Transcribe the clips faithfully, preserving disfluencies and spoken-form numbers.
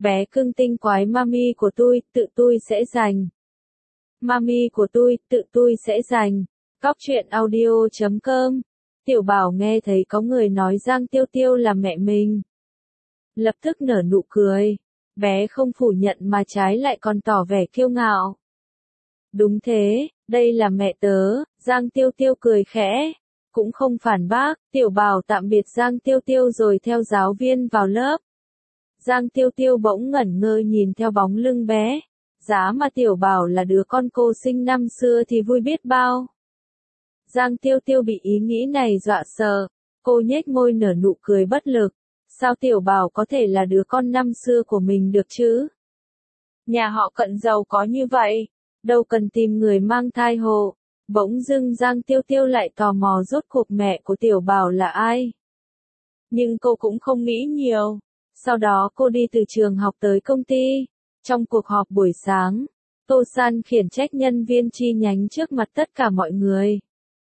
Bé cưng tinh quái mami của tôi, tự tôi sẽ giành. Mami của tôi, tự tôi sẽ giành. Cóc truyện audio chấm com. Tiểu Bảo nghe thấy có người nói Giang Tiêu Tiêu là mẹ mình. Lập tức nở nụ cười. Bé không phủ nhận mà trái lại còn tỏ vẻ kiêu ngạo. Đúng thế, đây là mẹ tớ, Giang Tiêu Tiêu cười khẽ. Cũng không phản bác, Tiểu Bảo tạm biệt Giang Tiêu Tiêu rồi theo giáo viên vào lớp. Giang Tiêu Tiêu bỗng ngẩn ngơ nhìn theo bóng lưng bé. Giá mà Tiểu Bảo là đứa con cô sinh năm xưa thì vui biết bao. Giang Tiêu Tiêu bị ý nghĩ này dọa sợ. Cô nhếch môi nở nụ cười bất lực. Sao Tiểu Bảo có thể là đứa con năm xưa của mình được chứ? Nhà họ Cận giàu có như vậy, đâu cần tìm người mang thai hộ. Bỗng dưng Giang Tiêu Tiêu lại tò mò rốt cuộc mẹ của Tiểu Bảo là ai. Nhưng cô cũng không nghĩ nhiều. Sau đó cô đi từ trường học tới công ty. Trong cuộc họp buổi sáng, Tô San khiển trách nhân viên chi nhánh trước mặt tất cả mọi người.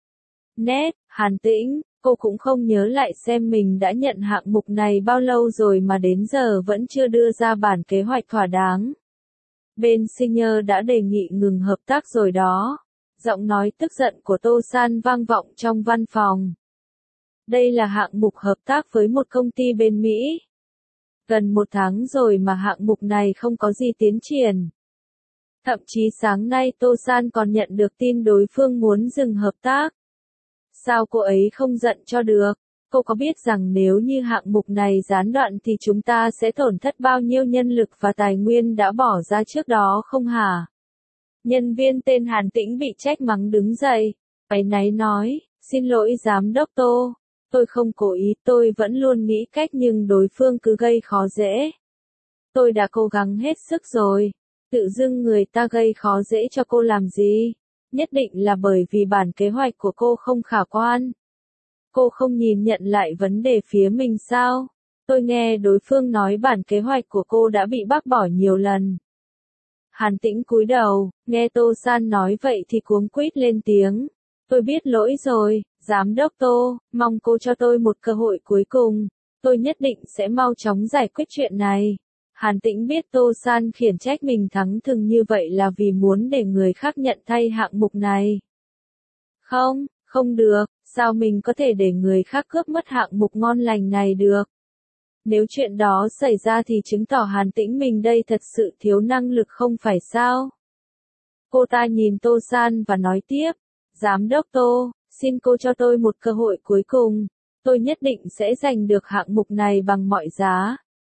Nét, Hàn Tĩnh, cô cũng không nhớ lại xem mình đã nhận hạng mục này bao lâu rồi mà đến giờ vẫn chưa đưa ra bản kế hoạch thỏa đáng. Bên senior đã đề nghị ngừng hợp tác rồi đó. Giọng nói tức giận của Tô San vang vọng trong văn phòng. Đây là hạng mục hợp tác với một công ty bên Mỹ. Gần một tháng rồi mà hạng mục này không có gì tiến triển. Thậm chí sáng nay Tô San còn nhận được tin đối phương muốn dừng hợp tác. Sao cô ấy không giận cho được? Cô có biết rằng nếu như hạng mục này gián đoạn thì chúng ta sẽ tổn thất bao nhiêu nhân lực và tài nguyên đã bỏ ra trước đó không hả? Nhân viên tên Hàn Tĩnh bị trách mắng đứng dậy. Áy náy nói, xin lỗi giám đốc Tô. Tôi không cố ý, tôi vẫn luôn nghĩ cách nhưng đối phương cứ gây khó dễ. Tôi đã cố gắng hết sức rồi. Tự dưng người ta gây khó dễ cho cô làm gì? Nhất định là bởi vì bản kế hoạch của cô không khả quan. Cô không nhìn nhận lại vấn đề phía mình sao? Tôi nghe đối phương nói bản kế hoạch của cô đã bị bác bỏ nhiều lần. Hàn Tĩnh cúi đầu, nghe Tô San nói vậy thì cuống quýt lên tiếng. Tôi biết lỗi rồi, giám đốc Tô, mong cô cho tôi một cơ hội cuối cùng. Tôi nhất định sẽ mau chóng giải quyết chuyện này. Hàn Tĩnh biết Tô San khiển trách mình thắng thừng như vậy là vì muốn để người khác nhận thay hạng mục này. Không, không được, sao mình có thể để người khác cướp mất hạng mục ngon lành này được? Nếu chuyện đó xảy ra thì chứng tỏ Hàn Tĩnh mình đây thật sự thiếu năng lực không phải sao? Cô ta nhìn Tô San và nói tiếp, giám đốc Tô, xin cô cho tôi một cơ hội cuối cùng, tôi nhất định sẽ giành được hạng mục này bằng mọi giá.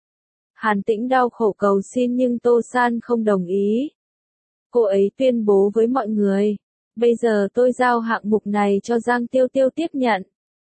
Hàn Tĩnh đau khổ cầu xin nhưng Tô San không đồng ý. Cô ấy tuyên bố với mọi người, bây giờ tôi giao hạng mục này cho Giang Tiêu Tiêu tiếp nhận.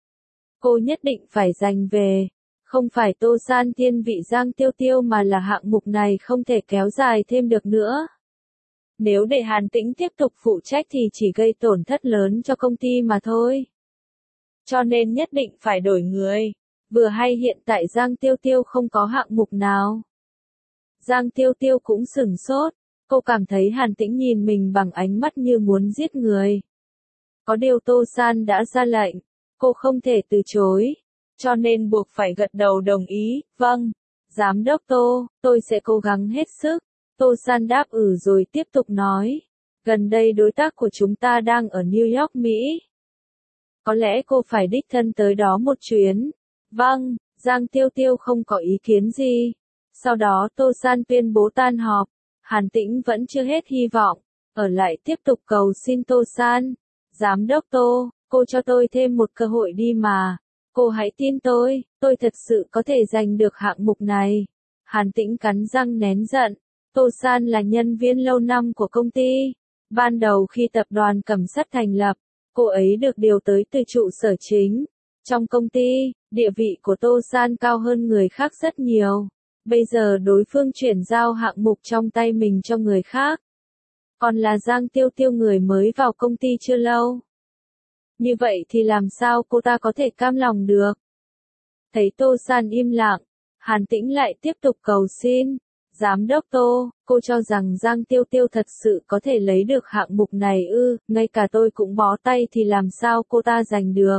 Cô nhất định phải giành về. Không phải Tô San thiên vị Giang Tiêu Tiêu mà là hạng mục này không thể kéo dài thêm được nữa. Nếu để Hàn Tĩnh tiếp tục phụ trách thì chỉ gây tổn thất lớn cho công ty mà thôi. Cho nên nhất định phải đổi người. Vừa hay hiện tại Giang Tiêu Tiêu không có hạng mục nào. Giang Tiêu Tiêu cũng sửng sốt. Cô cảm thấy Hàn Tĩnh nhìn mình bằng ánh mắt như muốn giết người. Có điều Tô San đã ra lệnh. Cô không thể từ chối. Cho nên buộc phải gật đầu đồng ý, vâng, giám đốc Tô, tôi sẽ cố gắng hết sức. Tô San đáp ừ rồi tiếp tục nói, gần đây đối tác của chúng ta đang ở New York, Mỹ. Có lẽ cô phải đích thân tới đó một chuyến. Vâng, Giang Tiêu Tiêu không có ý kiến gì. Sau đó Tô San tuyên bố tan họp, Hàn Tĩnh vẫn chưa hết hy vọng, ở lại tiếp tục cầu xin Tô San. Giám đốc Tô, cô cho tôi thêm một cơ hội đi mà. Cô hãy tin tôi, tôi thật sự có thể giành được hạng mục này. Hàn Tĩnh cắn răng nén giận. Tô San là nhân viên lâu năm của công ty. Ban đầu khi tập đoàn Cẩm Sắt thành lập, cô ấy được điều tới từ trụ sở chính. Trong công ty, địa vị của Tô San cao hơn người khác rất nhiều. Bây giờ đối phương chuyển giao hạng mục trong tay mình cho người khác. Còn là Giang Tiêu Tiêu người mới vào công ty chưa lâu. Như vậy thì làm sao cô ta có thể cam lòng được? Thấy Tô San im lặng, Hàn Tĩnh lại tiếp tục cầu xin. Giám đốc Tô, cô cho rằng Giang Tiêu Tiêu thật sự có thể lấy được hạng mục này ư, ngay cả tôi cũng bó tay thì làm sao cô ta giành được.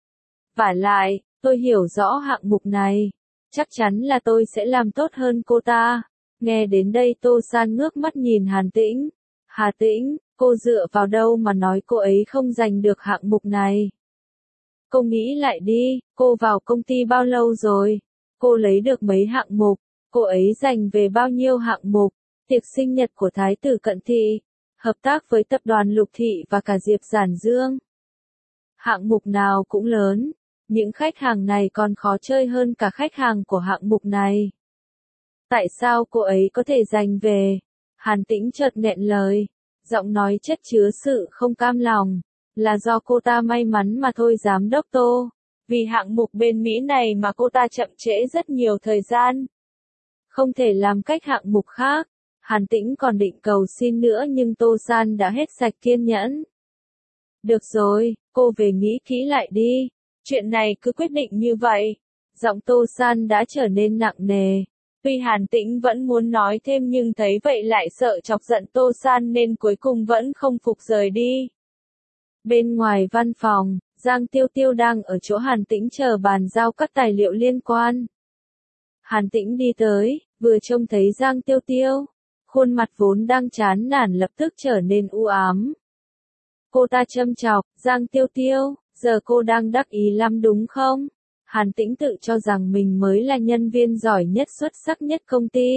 Vả lại, tôi hiểu rõ hạng mục này. Chắc chắn là tôi sẽ làm tốt hơn cô ta. Nghe đến đây Tô San ngước mắt nhìn Hàn Tĩnh. Hà Tĩnh, cô dựa vào đâu mà nói cô ấy không giành được hạng mục này? Cô nghĩ lại đi, cô vào công ty bao lâu rồi? Cô lấy được mấy hạng mục? Cô ấy giành về bao nhiêu hạng mục? Tiệc sinh nhật của Thái tử Cận Thị, hợp tác với tập đoàn Lục Thị và cả Diệp Giản Dương. Hạng mục nào cũng lớn, những khách hàng này còn khó chơi hơn cả khách hàng của hạng mục này. Tại sao cô ấy có thể giành về? Hàn Tĩnh chợt nghẹn lời, giọng nói chất chứa sự không cam lòng. Là do cô ta may mắn mà thôi giám đốc Tô. Vì hạng mục bên Mỹ này mà cô ta chậm trễ rất nhiều thời gian. Không thể làm cách hạng mục khác. Hàn Tĩnh còn định cầu xin nữa nhưng Tô San đã hết sạch kiên nhẫn. Được rồi, cô về nghĩ kỹ lại đi. Chuyện này cứ quyết định như vậy. Giọng Tô San đã trở nên nặng nề. Tuy Hàn Tĩnh vẫn muốn nói thêm nhưng thấy vậy lại sợ chọc giận Tô San nên cuối cùng vẫn không phục rời đi. Bên ngoài văn phòng, Giang Tiêu Tiêu đang ở chỗ Hàn Tĩnh chờ bàn giao các tài liệu liên quan. Hàn Tĩnh đi tới, vừa trông thấy Giang Tiêu Tiêu, khuôn mặt vốn đang chán nản lập tức trở nên u ám. Cô ta châm chọc, Giang Tiêu Tiêu, giờ cô đang đắc ý lắm đúng không? Hàn Tĩnh tự cho rằng mình mới là nhân viên giỏi nhất xuất sắc nhất công ty.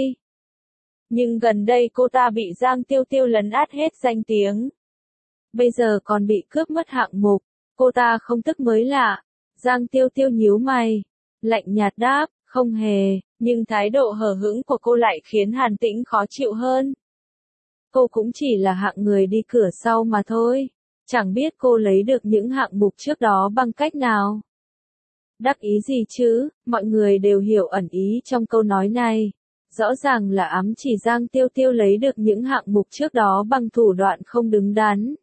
Nhưng gần đây cô ta bị Giang Tiêu Tiêu lấn át hết danh tiếng. Bây giờ còn bị cướp mất hạng mục, cô ta không tức mới lạ. Giang Tiêu Tiêu nhíu mày, lạnh nhạt đáp, không hề, nhưng thái độ hờ hững của cô lại khiến Hàn Tĩnh khó chịu hơn. Cô cũng chỉ là hạng người đi cửa sau mà thôi, chẳng biết cô lấy được những hạng mục trước đó bằng cách nào. Đắc ý gì chứ, mọi người đều hiểu ẩn ý trong câu nói này. Rõ ràng là ám chỉ Giang Tiêu Tiêu lấy được những hạng mục trước đó bằng thủ đoạn không đứng đắn.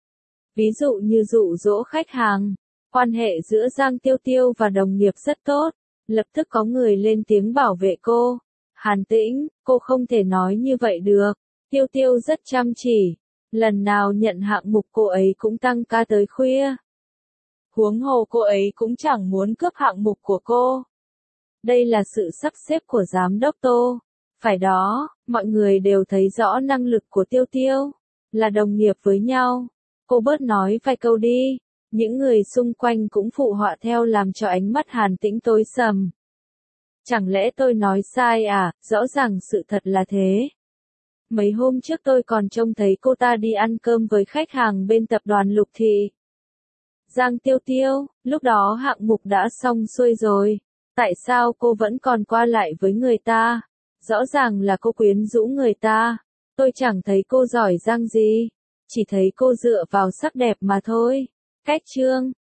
Ví dụ như dụ dỗ khách hàng, quan hệ giữa Giang Tiêu Tiêu và đồng nghiệp rất tốt, lập tức có người lên tiếng bảo vệ cô. Hàn Tĩnh, cô không thể nói như vậy được, Tiêu Tiêu rất chăm chỉ, lần nào nhận hạng mục cô ấy cũng tăng ca tới khuya. Huống hồ cô ấy cũng chẳng muốn cướp hạng mục của cô. Đây là sự sắp xếp của giám đốc Tô. Phải đó, mọi người đều thấy rõ năng lực của Tiêu Tiêu, là đồng nghiệp với nhau. Cô bớt nói vài câu đi. Những người xung quanh cũng phụ họa theo làm cho ánh mắt Hàn Tĩnh tối sầm. Chẳng lẽ tôi nói sai à, rõ ràng sự thật là thế. Mấy hôm trước tôi còn trông thấy cô ta đi ăn cơm với khách hàng bên tập đoàn Lục Thị. Giang Tiêu Tiêu, lúc đó hạng mục đã xong xuôi rồi. Tại sao cô vẫn còn qua lại với người ta? Rõ ràng là cô quyến rũ người ta. Tôi chẳng thấy cô giỏi giang gì. Chỉ thấy cô dựa vào sắc đẹp mà thôi. Cách chương